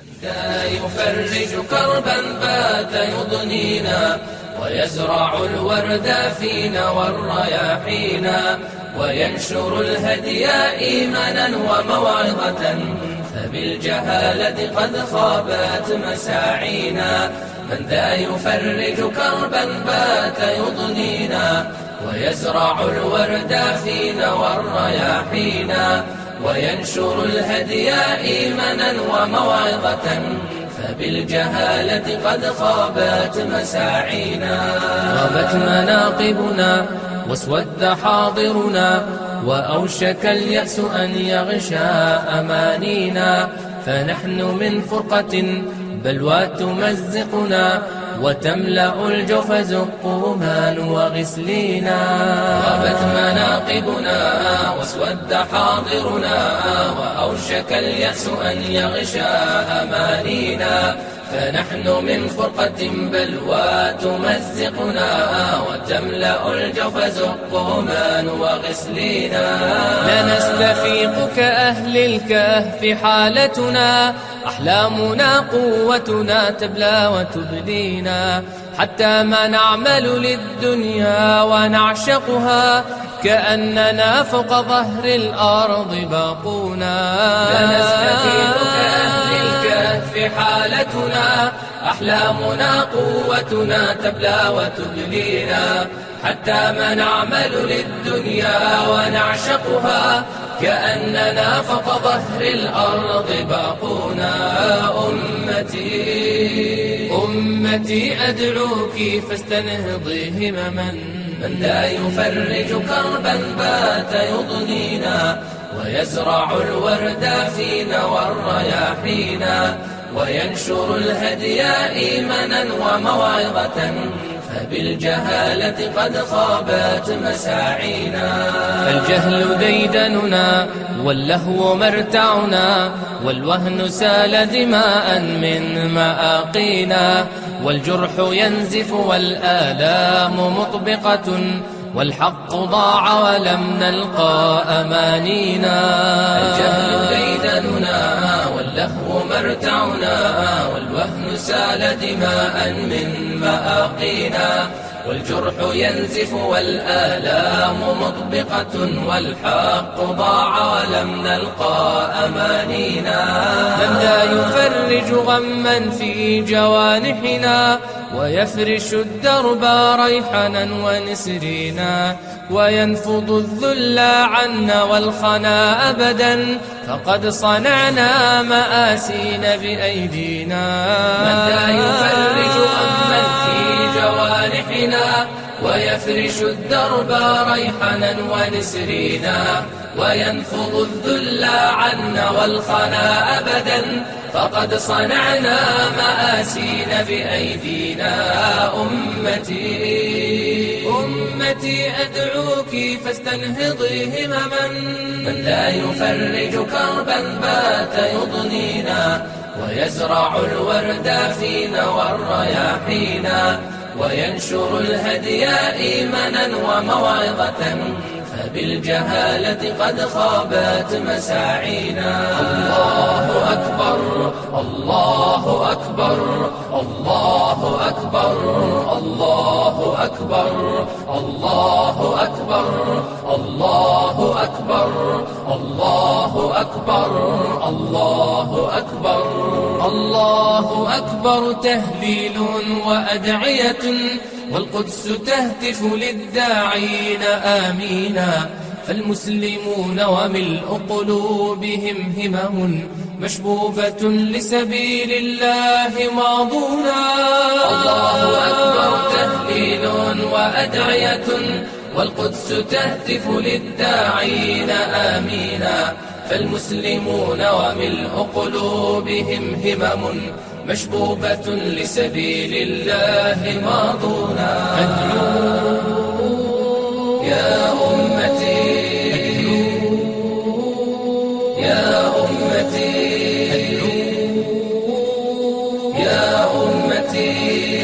لا يفرج كربا بات يضنينا ويزرع الورد فينا والرياحينا وينشر الهدي إيمانا وموعظة فبالجهالة قد خابت مساعينا. من ذا يفرج كربا بات يضنينا ويزرع الورد فينا والرياحينا وينشر الهدي إيمانا وموعظة فبالجهالة قد خابت مساعينا. غابت مناقبنا واسود حاضرنا وأوشك اليأس أن يغشى أمانينا فنحن من فرقة بلوى تمزقنا وتملأ الجوف زقوما وغسلينا. غابت مناقبنا واسود حاضرنا وأوشك اليأس أن يغشى أمانينا فنحن من فرقة بلوى تمزقنا وتملأ الجوف زقوما وغسلينا. لا نستفيق كأهل الكهف حالتنا أحلامنا قوتنا تبلى وتبلينا حتى ما نعمل للدنيا ونعشقها كأننا فوق ظهر الأرض باقونا. لا نستفيق كأهل الكهف حالتنا أحلامنا قوتنا تبلى وتبلينا حتى ما نعمل للدنيا ونعشقها كأننا فوق ظهر الأرض باقونا. أمتي أدعوك فاستنهضي همما من لا يفرج كربا بات يضنينا ويزرع الورد فينا والرياحينا وينشر الهدي إيمانا وموعظة فبالجهالة قد خابت مساعينا. الجهل ديدننا واللهو مرتعنا والوهن سال دماء من مآقينا والجرح ينزف والآلام مطبقة والحق ضاع ولم نلقى أمانينا. الجهل ديدننا واللهو مرتعنا والوهن سال دماء من مآقينا والجرح ينزف والآلام مطبقة والحق ضاع ولم نلقى أمانينا. من لا يفرج غما في جوانحنا ويفرش الدرب ريحنا ونسرينا وينفض الذل عنا والخنا أبدا فقد صنعنا مآسينا بأيدينا. من لا يفرج غما في جوانحنا ويفرش الدرب ريحنا ونسرينا وينفض الذل عنا والخنا أبدا فقد صنعنا مآسينا بأيدينا. أمتي أدعوك فاستنهضي همما من لا يفرج كربا بات يضنينا ويزرع الورد فينا والرياحينا وينشر الهدي إيمانا وموعظة فبالجهالة قد خابت مساعينا. الله أكبر الله أكبر الله أكبر الله أكبر الله أكبر الله أكبر الله أكبر الله أكبر الله أكبر. تهليل وأدعية والقدس تهتف للداعين آمينا فالمسلمون وملء قلوبهم همم مشبوبة لسبيل الله ماضونا. الله أكبر تهليل وأدعية والقدس تهتف للداعين آمينا فالمسلمون وملء قلوبهم همم مشبوبة لسبيل الله ماضونا. يا أمتي يا أمتي يا أمتي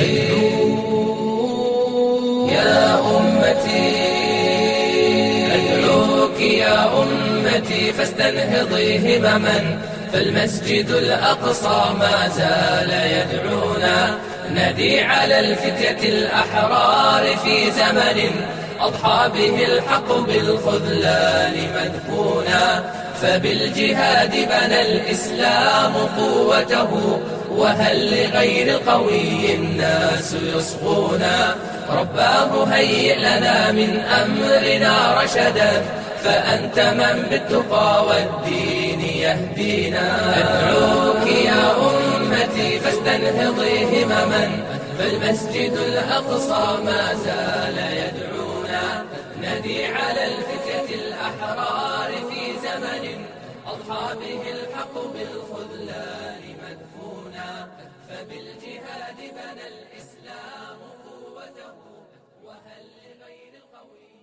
يا أمتي أدعوك يا أمتي فاستنهضي همما فالمسجد الأقصى ما زال يدعونا، ندي على الفتية الأحرار في زمن أضحى به الحق بالخذلان مدفونا. فبالجهاد بنى الإسلام قوته، وهل لغير القوي الناس يصغونا. رباه هيئ لنا من أمرنا رشدا، فأنت من بالتقى والدين يهدينا. أدعوك يا أمتي فاستنهضي همما، فالمسجد الأقصى ما زال يدعونا، ندي على الفتية الأحرار في زمن أضحى به الحق بالخذلان مدفونا. فبالجهاد بنى الإسلام قوته، وهل لغير القوي